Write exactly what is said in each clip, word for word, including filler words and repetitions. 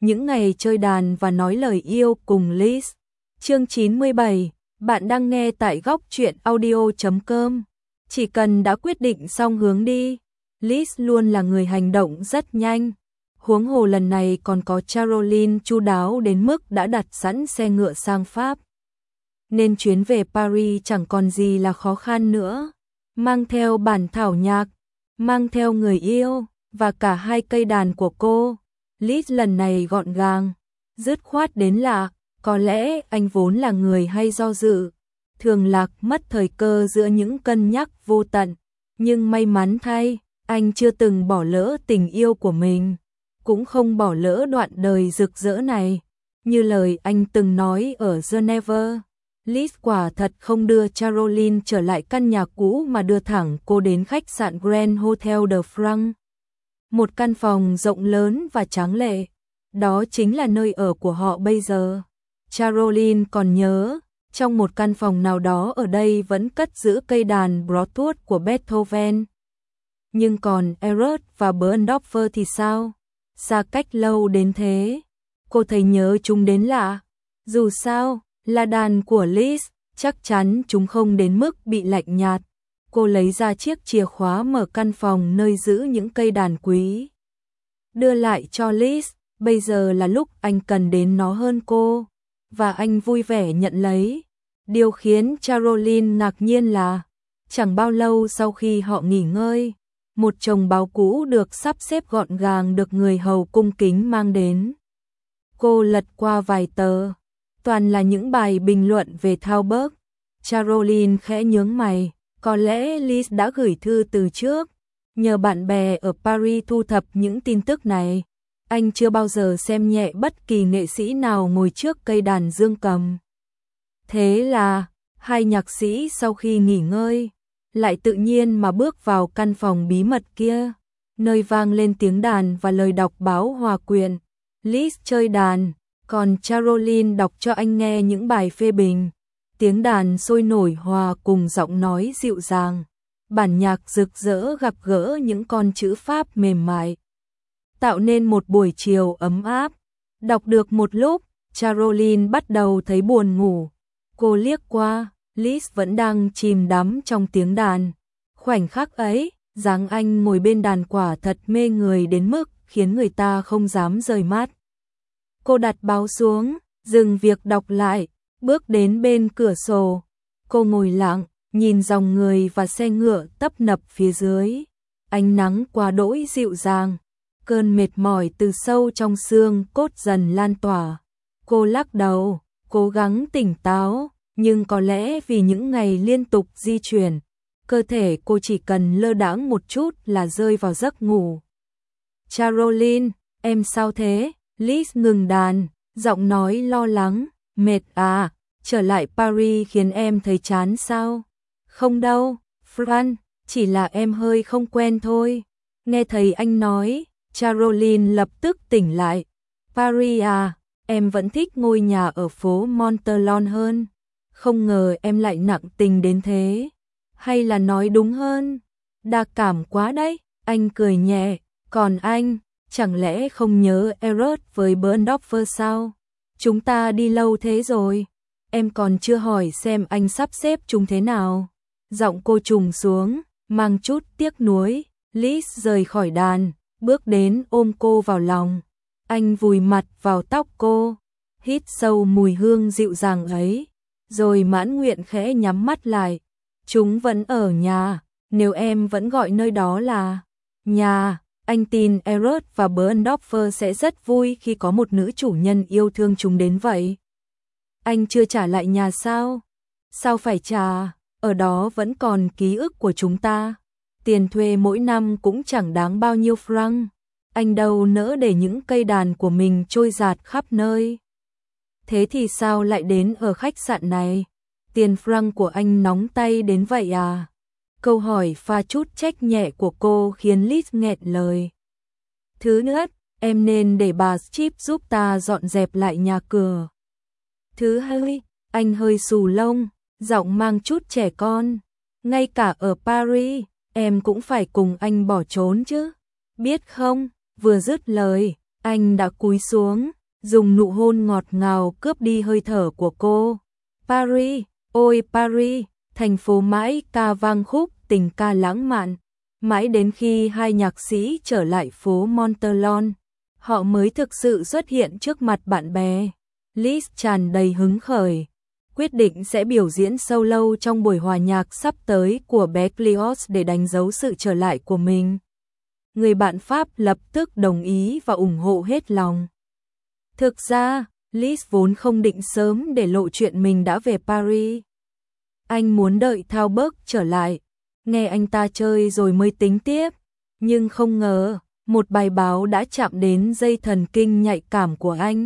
những ngày chơi đàn và nói lời yêu cùng Liz. Chương chín mươi bảy, bạn đang nghe tại góc truyện audio chấm com. Chỉ cần đã quyết định xong hướng đi, Liz luôn là người hành động rất nhanh. Huống hồ lần này còn có Caroline chu đáo đến mức đã đặt sẵn xe ngựa sang Pháp. Nên chuyến về Paris chẳng còn gì là khó khăn nữa. Mang theo bản thảo nhạc, mang theo người yêu, và cả hai cây đàn của cô. Liz lần này gọn gàng, dứt khoát đến lạ. Có lẽ anh vốn là người hay do dự, thường lạc mất thời cơ giữa những cân nhắc vô tận. Nhưng may mắn thay, anh chưa từng bỏ lỡ tình yêu của mình, cũng không bỏ lỡ đoạn đời rực rỡ này. Như lời anh từng nói ở Geneva, Liz quả thật không đưa Caroline trở lại căn nhà cũ mà đưa thẳng cô đến khách sạn Grand Hotel de France. Một căn phòng rộng lớn và tráng lệ, đó chính là nơi ở của họ bây giờ. Caroline còn nhớ, trong một căn phòng nào đó ở đây vẫn cất giữ cây đàn Brutus của Beethoven. Nhưng còn Erard và Berndorfer thì sao? Xa cách lâu đến thế, cô thấy nhớ chúng đến lạ. Dù sao, là đàn của Liz, chắc chắn chúng không đến mức bị lạnh nhạt. Cô lấy ra chiếc chìa khóa mở căn phòng nơi giữ những cây đàn quý, đưa lại cho Liz. Bây giờ là lúc anh cần đến nó hơn cô, và anh vui vẻ nhận lấy. Điều khiến Caroline ngạc nhiên là, chẳng bao lâu sau khi họ nghỉ ngơi, một chồng báo cũ được sắp xếp gọn gàng được người hầu cung kính mang đến. Cô lật qua vài tờ, toàn là những bài bình luận về Thalberg. Caroline khẽ nhướng mày, có lẽ Liz đã gửi thư từ trước, nhờ bạn bè ở Paris thu thập những tin tức này. Anh chưa bao giờ xem nhẹ bất kỳ nghệ sĩ nào ngồi trước cây đàn dương cầm. Thế là, hai nhạc sĩ sau khi nghỉ ngơi, lại tự nhiên mà bước vào căn phòng bí mật kia, nơi vang lên tiếng đàn và lời đọc báo hòa quyện. Liz chơi đàn, còn Caroline đọc cho anh nghe những bài phê bình. Tiếng đàn sôi nổi hòa cùng giọng nói dịu dàng. Bản nhạc rực rỡ gặp gỡ những con chữ Pháp mềm mại, tạo nên một buổi chiều ấm áp. Đọc được một lúc, Caroline bắt đầu thấy buồn ngủ. Cô liếc qua, Liz vẫn đang chìm đắm trong tiếng đàn. Khoảnh khắc ấy, dáng anh ngồi bên đàn quả thật mê người đến mức khiến người ta không dám rời mắt. Cô đặt báo xuống, dừng việc đọc lại, bước đến bên cửa sổ. Cô ngồi lặng, nhìn dòng người và xe ngựa tấp nập phía dưới. Ánh nắng quá đỗi dịu dàng, cơn mệt mỏi từ sâu trong xương cốt dần lan tỏa. Cô lắc đầu, cố gắng tỉnh táo, nhưng có lẽ vì những ngày liên tục di chuyển, cơ thể cô chỉ cần lơ đãng một chút là rơi vào giấc ngủ. Caroline, em sao thế? Liz ngừng đàn, giọng nói lo lắng. Mệt à, trở lại Paris khiến em thấy chán sao? Không đâu, Fran, chỉ là em hơi không quen thôi. Nghe thấy anh nói, Caroline lập tức tỉnh lại. Paris à, em vẫn thích ngôi nhà ở phố Montalon hơn. Không ngờ em lại nặng tình đến thế. Hay là nói đúng hơn, đa cảm quá đấy. Anh cười nhẹ, còn anh, chẳng lẽ không nhớ Erard với Berndorfer sao? Chúng ta đi lâu thế rồi, em còn chưa hỏi xem anh sắp xếp chúng thế nào. Giọng cô trùng xuống, mang chút tiếc nuối. Liz rời khỏi đàn, bước đến ôm cô vào lòng. Anh vùi mặt vào tóc cô, hít sâu mùi hương dịu dàng ấy, rồi mãn nguyện khẽ nhắm mắt lại. Chúng vẫn ở nhà, nếu em vẫn gọi nơi đó là nhà, anh tin Erard và Berndorfer sẽ rất vui khi có một nữ chủ nhân yêu thương chúng đến vậy. Anh chưa trả lại nhà sao? Sao phải trả? Ở đó vẫn còn ký ức của chúng ta. Tiền thuê mỗi năm cũng chẳng đáng bao nhiêu franc. Anh đâu nỡ để những cây đàn của mình trôi dạt khắp nơi. Thế thì sao lại đến ở khách sạn này? Tiền franc của anh nóng tay đến vậy à? Câu hỏi pha chút trách nhẹ của cô khiến Liz nghẹn lời. Thứ nhất, em nên để bà Chip giúp ta dọn dẹp lại nhà cửa. Thứ hai, anh hơi xù lông, giọng mang chút trẻ con. Ngay cả ở Paris, em cũng phải cùng anh bỏ trốn chứ. Biết không? Vừa dứt lời, Anh đã cúi xuống, dùng nụ hôn ngọt ngào cướp đi hơi thở của cô. Paris, ôi Paris, thành phố mãi ca vang khúc tình ca lãng mạn. Mãi đến khi hai nhạc sĩ trở lại phố Montalon, họ mới thực sự xuất hiện trước mặt bạn bè. Liz tràn đầy hứng khởi, quyết định sẽ biểu diễn solo trong buổi hòa nhạc sắp tới của Berlioz để đánh dấu sự trở lại của mình. Người bạn Pháp lập tức đồng ý và ủng hộ hết lòng. Thực ra, Liz vốn không định sớm để lộ chuyện mình đã về Paris. Anh muốn đợi Thalberg trở lại, nghe anh ta chơi rồi mới tính tiếp. Nhưng không ngờ, một bài báo đã chạm đến dây thần kinh nhạy cảm của anh,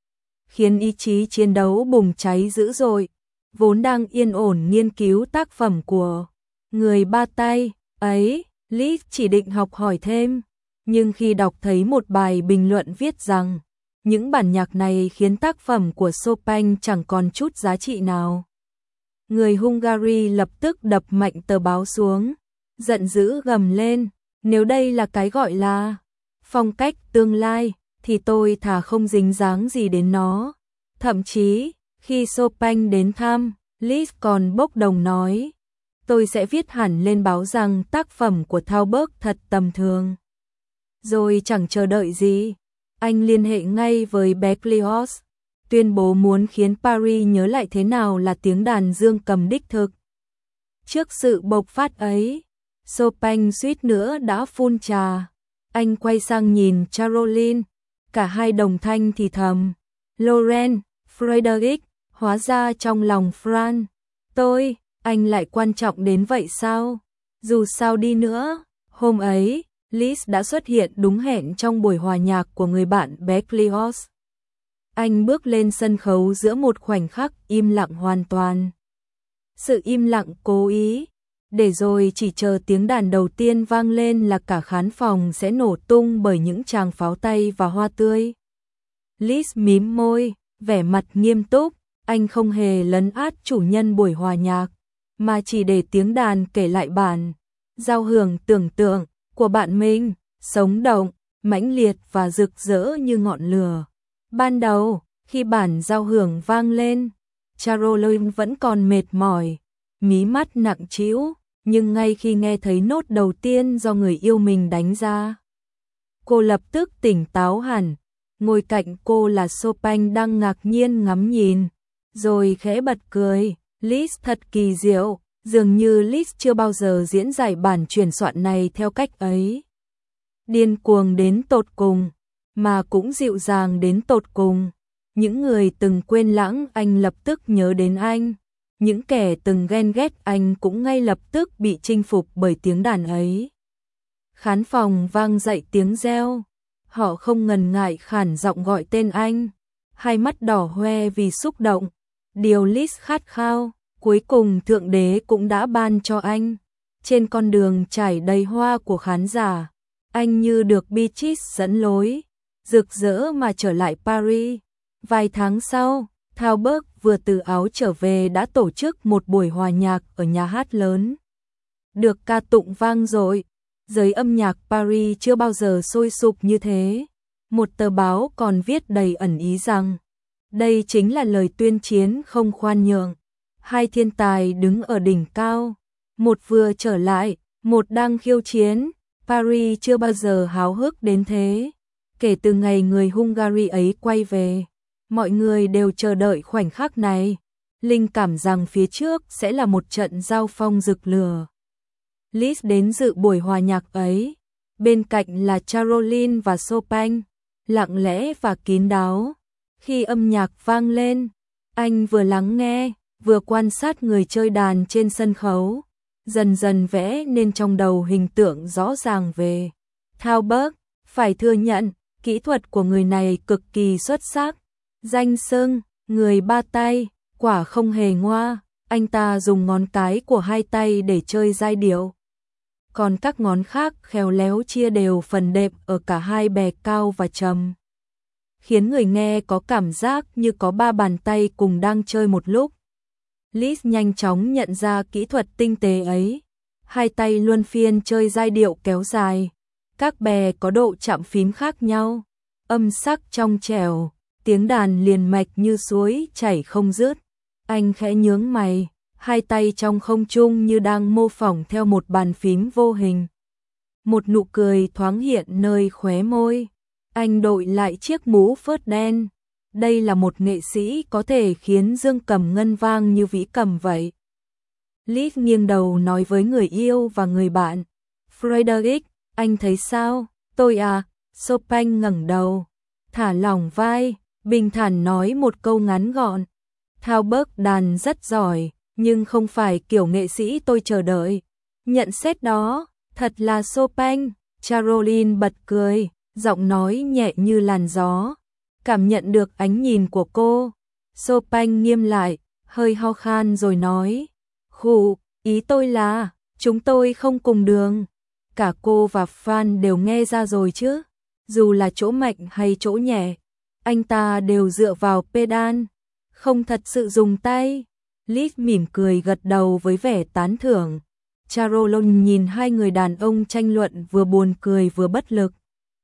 khiến ý chí chiến đấu bùng cháy dữ dội. Vốn đang yên ổn nghiên cứu tác phẩm của người ba tay ấy, Liz chỉ định học hỏi thêm. Nhưng khi đọc thấy một bài bình luận viết rằng những bản nhạc này khiến tác phẩm của Chopin chẳng còn chút giá trị nào, người Hungary lập tức đập mạnh tờ báo xuống, giận dữ gầm lên, nếu đây là cái gọi là phong cách tương lai, thì tôi thà không dính dáng gì đến nó. Thậm chí, khi Chopin đến thăm, Liz còn bốc đồng nói, tôi sẽ viết hẳn lên báo rằng tác phẩm của Thalberg thật tầm thường. Rồi chẳng chờ đợi gì, anh liên hệ ngay với Berlioz, tuyên bố muốn khiến Paris nhớ lại thế nào là tiếng đàn dương cầm đích thực. Trước sự bộc phát ấy, Chopin suýt nữa đã phun trà. Anh quay sang nhìn Caroline, cả hai đồng thanh thì thầm, Loren, Frederick, hóa ra trong lòng Fran, tôi, anh lại quan trọng đến vậy sao? Dù sao đi nữa, hôm ấy, Liz đã xuất hiện đúng hẹn trong buổi hòa nhạc của người bạn Berlioz. Anh bước lên sân khấu giữa một khoảnh khắc im lặng hoàn toàn. Sự im lặng cố ý, để rồi chỉ chờ tiếng đàn đầu tiên vang lên là cả khán phòng sẽ nổ tung bởi những tràng pháo tay và hoa tươi. Liz mím môi, vẻ mặt nghiêm túc, anh không hề lấn át chủ nhân buổi hòa nhạc, mà chỉ để tiếng đàn kể lại bản giao hưởng tưởng tượng của bạn mình, sống động, mãnh liệt và rực rỡ như ngọn lửa. Ban đầu, khi bản giao hưởng vang lên, Caroline vẫn còn mệt mỏi, mí mắt nặng trĩu, nhưng ngay khi nghe thấy nốt đầu tiên do người yêu mình đánh ra, cô lập tức tỉnh táo hẳn. Ngồi cạnh cô là Chopin đang ngạc nhiên ngắm nhìn, rồi khẽ bật cười. Liz thật kỳ diệu, dường như Liz chưa bao giờ diễn giải bản chuyển soạn này theo cách ấy. Điên cuồng đến tột cùng, mà cũng dịu dàng đến tột cùng. Những người từng quên lãng anh lập tức nhớ đến anh, những kẻ từng ghen ghét anh cũng ngay lập tức bị chinh phục bởi tiếng đàn ấy. Khán phòng vang dậy tiếng reo. Họ không ngần ngại khản giọng gọi tên anh, hai mắt đỏ hoe vì xúc động. Điều Liz khát khao, cuối cùng Thượng Đế cũng đã ban cho anh. Trên con đường trải đầy hoa của khán giả, anh như được Beatles dẫn lối, rực rỡ mà trở lại Paris. Vài tháng sau, Thalberg vừa từ Áo trở về đã tổ chức một buổi hòa nhạc ở nhà hát lớn. Được ca tụng vang dội. Giới âm nhạc Paris chưa bao giờ sôi sục như thế. Một tờ báo còn viết đầy ẩn ý rằng đây chính là lời tuyên chiến không khoan nhượng. Hai thiên tài đứng ở đỉnh cao, một vừa trở lại, một đang khiêu chiến. Paris chưa bao giờ háo hức đến thế. Kể từ ngày người Hungary ấy quay về, mọi người đều chờ đợi khoảnh khắc này, linh cảm rằng phía trước sẽ là một trận giao phong rực lửa. Liz đến dự buổi hòa nhạc ấy, bên cạnh là Caroline và Chopin, lặng lẽ và kín đáo. Khi âm nhạc vang lên, anh vừa lắng nghe, vừa quan sát người chơi đàn trên sân khấu, dần dần vẽ nên trong đầu hình tượng rõ ràng về Thalberg. Phải thừa nhận, kỹ thuật của người này cực kỳ xuất sắc. Danh xưng, người ba tay, quả không hề ngoa, anh ta dùng ngón cái của hai tay để chơi giai điệu. Còn các ngón khác khéo léo chia đều phần đệm ở cả hai bè cao và trầm, khiến người nghe có cảm giác như có ba bàn tay cùng đang chơi một lúc. Liz nhanh chóng nhận ra kỹ thuật tinh tế ấy. Hai tay luân phiên chơi giai điệu kéo dài, các bè có độ chạm phím khác nhau, âm sắc trong trẻo, tiếng đàn liền mạch như suối chảy không dứt. Anh khẽ nhướng mày, hai tay trong không trung như đang mô phỏng theo một bàn phím vô hình. Một nụ cười thoáng hiện nơi khóe môi. Anh đội lại chiếc mũ phớt đen. Đây là một nghệ sĩ có thể khiến dương cầm ngân vang như vĩ cầm vậy. Liz nghiêng đầu nói với người yêu và người bạn. Frederick, anh thấy sao? Tôi à? Chopin ngẩng đầu, thả lỏng vai, bình thản nói một câu ngắn gọn. Thalberg đàn rất giỏi, nhưng không phải kiểu nghệ sĩ tôi chờ đợi. Nhận xét đó, thật là Chopin. Caroline bật cười, giọng nói nhẹ như làn gió. Cảm nhận được ánh nhìn của cô, Chopin nghiêm lại, hơi ho khan rồi nói. Khụ, ý tôi là, chúng tôi không cùng đường. Cả cô và Fan đều nghe ra rồi chứ. Dù là chỗ mạnh hay chỗ nhẹ, anh ta đều dựa vào pedal, không thật sự dùng tay. Liz mỉm cười gật đầu với vẻ tán thưởng. Caroline nhìn hai người đàn ông tranh luận vừa buồn cười vừa bất lực.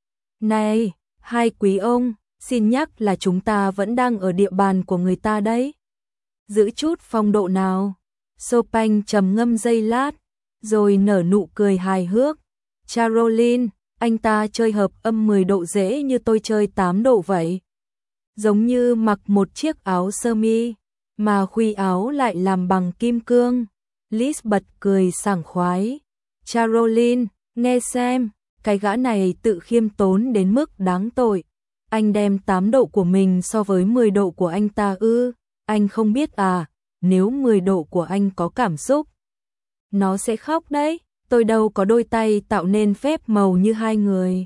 Này, hai quý ông, xin nhắc là chúng ta vẫn đang ở địa bàn của người ta đấy. Giữ chút phong độ nào. Chopin trầm ngâm giây lát, rồi nở nụ cười hài hước. Caroline, anh ta chơi hợp âm mười độ dễ như tôi chơi tám độ vậy. Giống như mặc một chiếc áo sơ mi, mà khuy áo lại làm bằng kim cương. Liz bật cười sảng khoái. Caroline, nghe xem, cái gã này tự khiêm tốn đến mức đáng tội. Anh đem tám độ của mình so với mười độ của anh ta ư? Anh không biết à, nếu mười độ của anh có cảm xúc, nó sẽ khóc đấy. Tôi đâu có đôi tay tạo nên phép màu như hai người.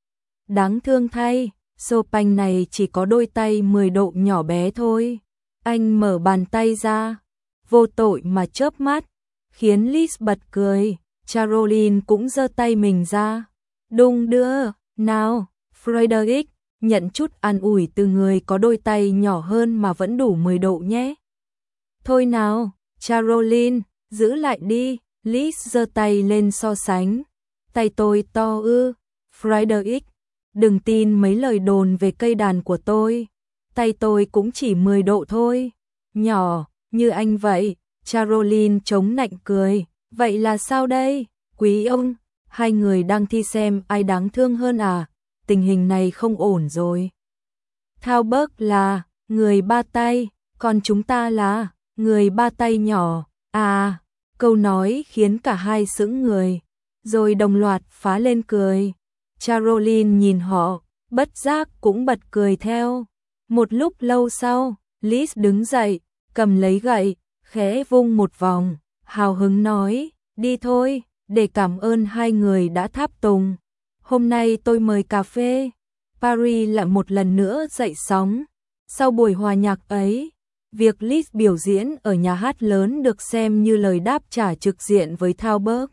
Đáng thương thay, Chopin này chỉ có đôi tay mười độ nhỏ bé thôi. Anh mở bàn tay ra, vô tội mà chớp mắt, khiến Liz bật cười. Caroline cũng giơ tay mình ra. Đung đưa, nào, Frederick, nhận chút an ủi từ người có đôi tay nhỏ hơn mà vẫn đủ mười độ nhé. Thôi nào, Caroline, giữ lại đi. Liz giơ tay lên so sánh. Tay tôi to ư? Frederick, đừng tin mấy lời đồn về cây đàn của tôi. Tay tôi cũng chỉ mười độ thôi. Nhỏ, như anh vậy. Caroline chống nạnh cười. Vậy là sao đây? Quý ông, hai người đang thi xem ai đáng thương hơn à? Tình hình này không ổn rồi. Thalberg là người ba tay, còn chúng ta là người ba tay nhỏ. À, câu nói khiến cả hai sững người, rồi đồng loạt phá lên cười. Caroline nhìn họ, bất giác cũng bật cười theo. Một lúc lâu sau, Liz đứng dậy, cầm lấy gậy, khẽ vung một vòng, hào hứng nói, đi thôi, để cảm ơn hai người đã tháp tùng. Hôm nay tôi mời cà phê. Paris lại một lần nữa dậy sóng. Sau buổi hòa nhạc ấy, việc Liz biểu diễn ở nhà hát lớn được xem như lời đáp trả trực diện với Thalberg.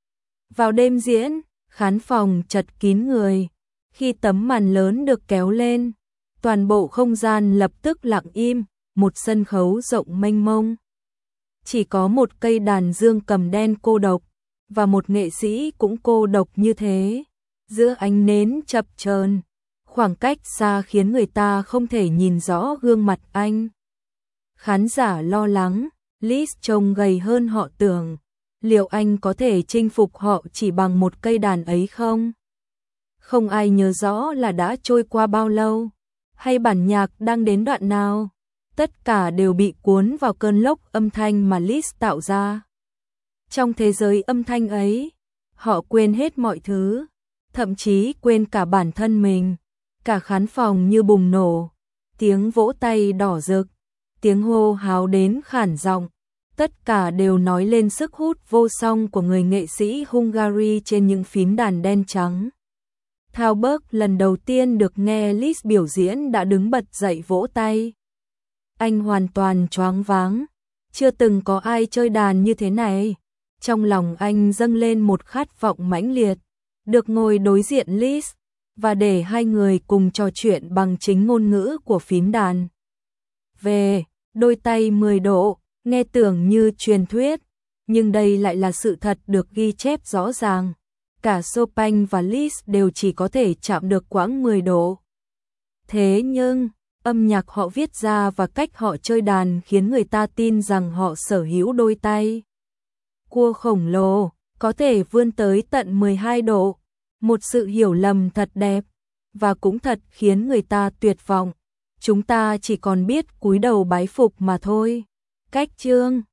Vào đêm diễn, khán phòng chật kín người. Khi tấm màn lớn được kéo lên, toàn bộ không gian lập tức lặng im, một sân khấu rộng mênh mông. Chỉ có một cây đàn dương cầm đen cô độc, và một nghệ sĩ cũng cô độc như thế. Giữa ánh nến chập chờn, khoảng cách xa khiến người ta không thể nhìn rõ gương mặt anh. Khán giả lo lắng, Liz trông gầy hơn họ tưởng. Liệu anh có thể chinh phục họ chỉ bằng một cây đàn ấy không? Không ai nhớ rõ là đã trôi qua bao lâu, hay bản nhạc đang đến đoạn nào. Tất cả đều bị cuốn vào cơn lốc âm thanh mà Liz tạo ra. Trong thế giới âm thanh ấy, họ quên hết mọi thứ, thậm chí quên cả bản thân mình. Cả khán phòng như bùng nổ, tiếng vỗ tay đỏ rực, tiếng hô hào đến khản giọng, tất cả đều nói lên sức hút vô song của người nghệ sĩ Hungary trên những phím đàn đen trắng. Thalberg lần đầu tiên được nghe Liz biểu diễn đã đứng bật dậy vỗ tay. Anh hoàn toàn choáng váng, chưa từng có ai chơi đàn như thế này. Trong lòng anh dâng lên một khát vọng mãnh liệt, được ngồi đối diện Liz, và để hai người cùng trò chuyện bằng chính ngôn ngữ của phím đàn. Về, đôi tay mười độ, nghe tưởng như truyền thuyết, nhưng đây lại là sự thật được ghi chép rõ ràng. Cả Chopin và Liz đều chỉ có thể chạm được quãng mười độ. Thế nhưng, âm nhạc họ viết ra và cách họ chơi đàn khiến người ta tin rằng họ sở hữu đôi tay cua khổng lồ, có thể vươn tới tận mười hai độ. Một sự hiểu lầm thật đẹp, và cũng thật khiến người ta tuyệt vọng. Chúng ta chỉ còn biết cúi đầu bái phục mà thôi. Cách chương